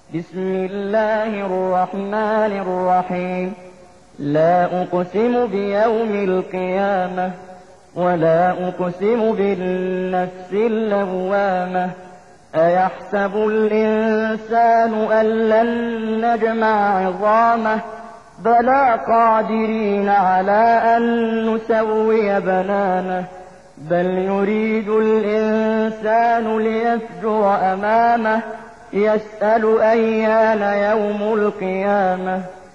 بسم الله الرحمن الرحيم لا أقسم بيوم القيامة ولا أقسم بالنفس اللوامة أيحسب الإنسان أن لن نجمع عظامه بلى قادرين على أن نسوي بنانه بل يريد الإنسان ليفجر أمامه يسأل أيان يوم القيامة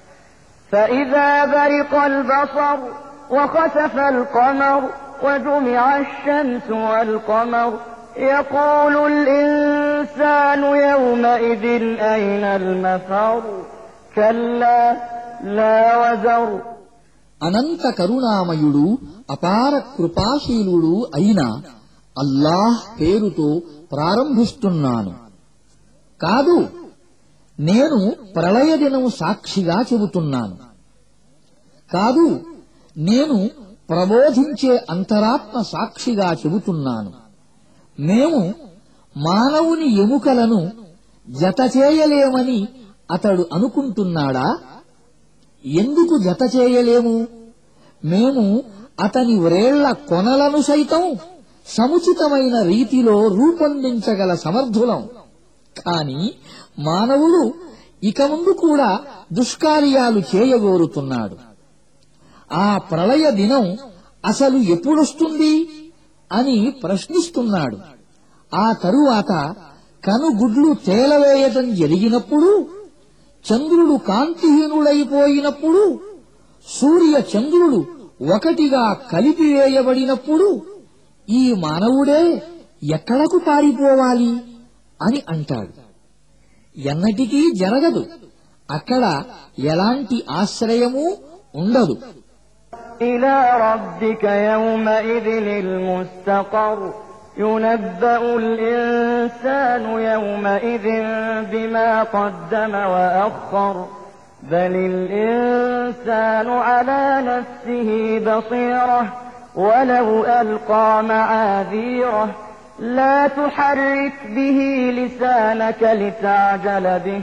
فإذا برق البصر وخسف القمر وجمع الشمس والقمر يقول الإنسان يومئذ أين المفر كلا لا وزر. అనంత కరుణామయుడు అపార కృపాశీలుడు అయిన అల్లాహ్ పేరుతో ప్రారంభిస్తున్నాను. కాదు, నేను ప్రళయదినం సాక్షిగా చెబుతున్నాను. కాదు, నేను ప్రబోధించే అంతరాత్మ సాక్షిగా చెబుతున్నాను. మేము మానవుని ఎముకలను జతచేయలేమని అతడు అనుకుంటున్నాడా? ఎందుకు జతచేయలేము? మేము అతని వ్రేళ్ల కొనలను సైతం సముచితమైన రీతిలో రూపొందించగల సమర్థులం. కాని మానవుడు ఇక ముందు కూడా దుష్కార్యాలు చేయగోరుతున్నాడు. ఆ ప్రళయ దినం అసలు ఎప్పుడొస్తుంది అని ప్రశ్నిస్తున్నాడు. ఆ తరువాత కనుగుడ్లు తేలవేయటం జరిగినప్పుడు, చంద్రుడు కాంతిహీనుడైపోయినప్పుడు, సూర్య చంద్రుడు ఒకటిగా కలిపివేయబడినప్పుడు ఈ మానవుడే ఎక్కడకు పారిపోవాలి అని అంటాడు. ఎన్నటికీ జరగదు. అక్కడ ఎలాంటి ఆశ్రయమూ ఉండదు. إلى ربك يومئذ المستقر ينبأ الإنسان يومئذ بما قدم وأخر بل الإنسان على نفسه بصيرة ولو ألقى معاذيره لا تحرك به لسانك لتعجل به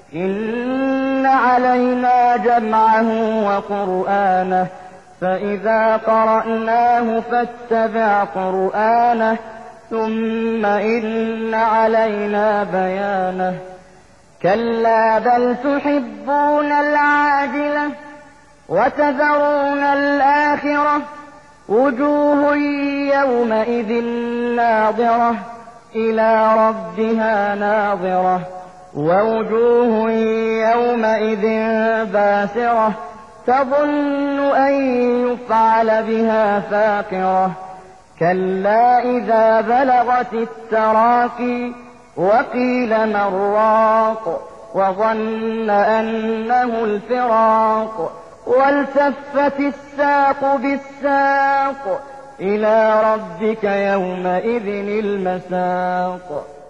إن علينا جمعه وقرآنه فإذا قرأناه فاتبع قرآنه ثم إن علينا بيانه كلا بل تحبون العاجلة وتذرون الآخرة وجوه يومئذ ناظرة إلى ربها ناظرة ووجوه يومئذ باسرة تظن أن يفعل بها فاقرة كلا إذا بلغت التراقي وقيل من راق وظن أنه الفراق والتفت الساق بالساق إلى ربك يومئذ المساق.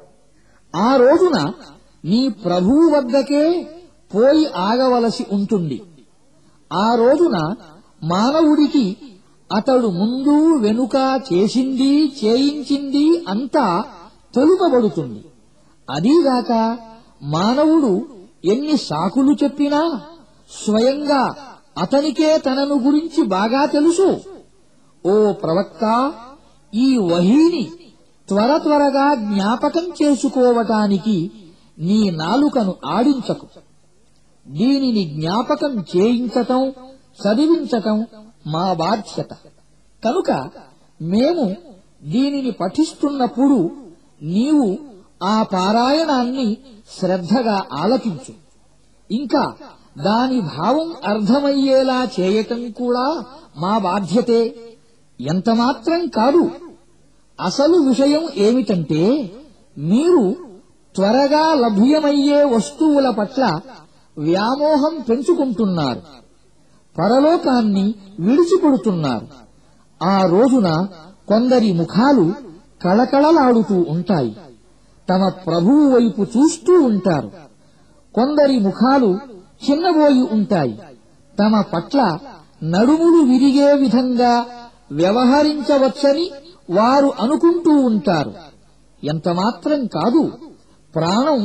ఆ రోజున నీ ప్రభువు వద్దకే పోయి ఆగవలసి ఉంటుంది. ఆ రోజున మానవుడికి అతడు ముందు వెనుక చేసింది చేయించింది అంతా తెలుపబడుతుంది. అదీగాక మానవుడు ఎన్ని సాకులు చెప్పినా స్వయంగా అతనికే తనను గురించి బాగా తెలుసు. ఓ ప్రవక్త, ఈ వహీని త్వరగా జ్ఞాపకం చేసుకోవటానికి నీ నాలుకను ఆడించకు. దీనిని జ్ఞాపకం చేయించటం, చదివించటం మా బాధ్యత. కనుక మేము దీనిని పఠిస్తున్నప్పుడు నీవు ఆ పారాయణాన్ని శ్రద్ధగా ఆలకించు. ఇంకా దాని భావం అర్థమయ్యేలా చేయటం కూడా మా బాధ్యతే. ఎంతమాత్రం కాదు. అసలు విషయం ఏమిటంటే, మీరు త్వరగా లభ్యమయ్యే వస్తువుల పట్ల వ్యామోహం పెంచుకుంటున్నారు, పరలోకాన్ని విడిచిపెడుతున్నారు. ఆ రోజున కొందరి ముఖాలు కళకళలాడుతూ ఉంటాయి, తమ ప్రభువు వైపు చూస్తూ ఉంటారు. కొందరి ముఖాలు చిన్నబోయి ఉంటాయి, తమ పట్ల నడుములు విరిగే విధంగా వ్యవహరించవచ్చని వారు అనుకుంటూ ఉంటారు. ఎంతమాత్రం కాదు, ప్రాణం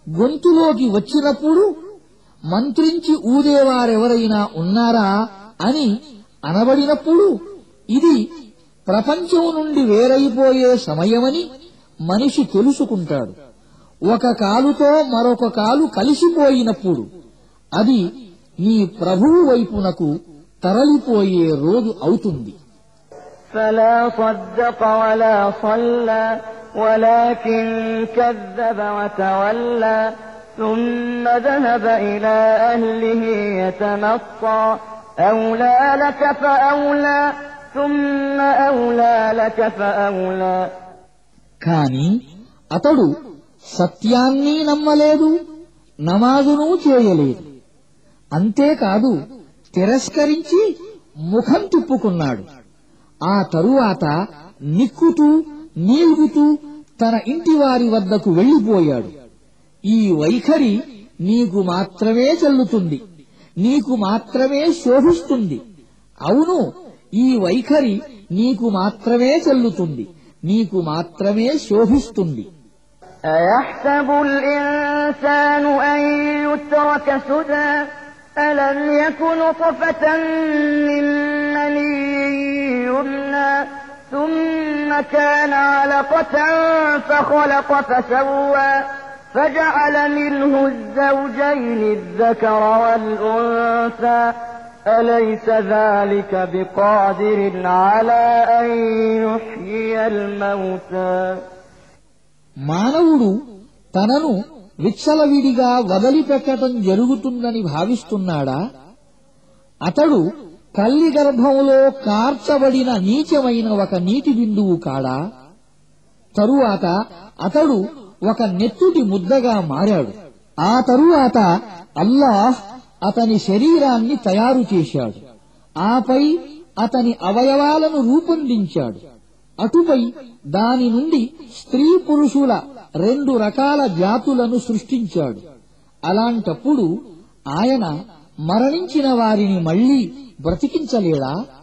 గొంతులోకి వచ్చినప్పుడు మంత్రించి ఊదేవారెవరైనా ఉన్నారా అని అనబడినప్పుడు ఇది ప్రపంచం నుండి వేరైపోయే సమయమని మనిషి తెలుసుకుంటాడు. ఒక కాలుతో మరొక కాలు కలిసిపోయినప్పుడు అది నీ ప్రభువు వైపునకు తరలిపోయే రోజు అవుతుంది. فلا صدق ولا صلى ولكن كذب وتولى ثم ذهب إلى أهله يتمطى أولى لك فأولى ثم أولى لك فأولى. కాని అతడు సత్యాన్ని నమ్మలేదు, నమాజును చేయలేదు. అంతేకాదు తిరస్కరించి ముఖం తిప్పుకున్నాడు. ఆ తరువాత నిక్కుతూ నీల్గుతూ తన ఇంటివారి వద్దకు వెళ్లిపోయాడు. ఈ వైఖరి నీకు మాత్రమే చెల్లుతుంది, నీకు మాత్రమే శోభిస్తుంది. అవును, ఈ వైఖరి నీకు మాత్రమే చెల్లుతుంది, నీకు మాత్రమే శోభిస్తుంది. أيحسب الإنسان أن يترك سدى ألم يكن نطفة من مني يمنى ثم كان علقة فخلق فسوى فجعل منه الزوجين الذكر والأنثى أليس ذلك بقادر على أن يحيي الموتى. మానవుడు తనను విచ్చలవిడిగా వదిలిపెట్టడం జరుగుతుందని భావిస్తున్నాడా? అతడు తల్లి గర్భంలో కార్చబడిన నీచమైన ఒక నీటి బిందువు కాడా? తరువాత అతడు ఒక నెత్తుటి ముద్దగా మారాడు. ఆ తరువాత అల్లాహ్ అతని శరీరాన్ని తయారు చేశాడు. ఆపై అతని అవయవాలను రూపొందించాడు. అటుపై దాని నుండి స్త్రీ పురుషుల 2 రకాల జాతులను సృష్టించాడు. అలాంటప్పుడు ఆయన మరణించిన వారిని మళ్లీ బ్రతికించలేడా?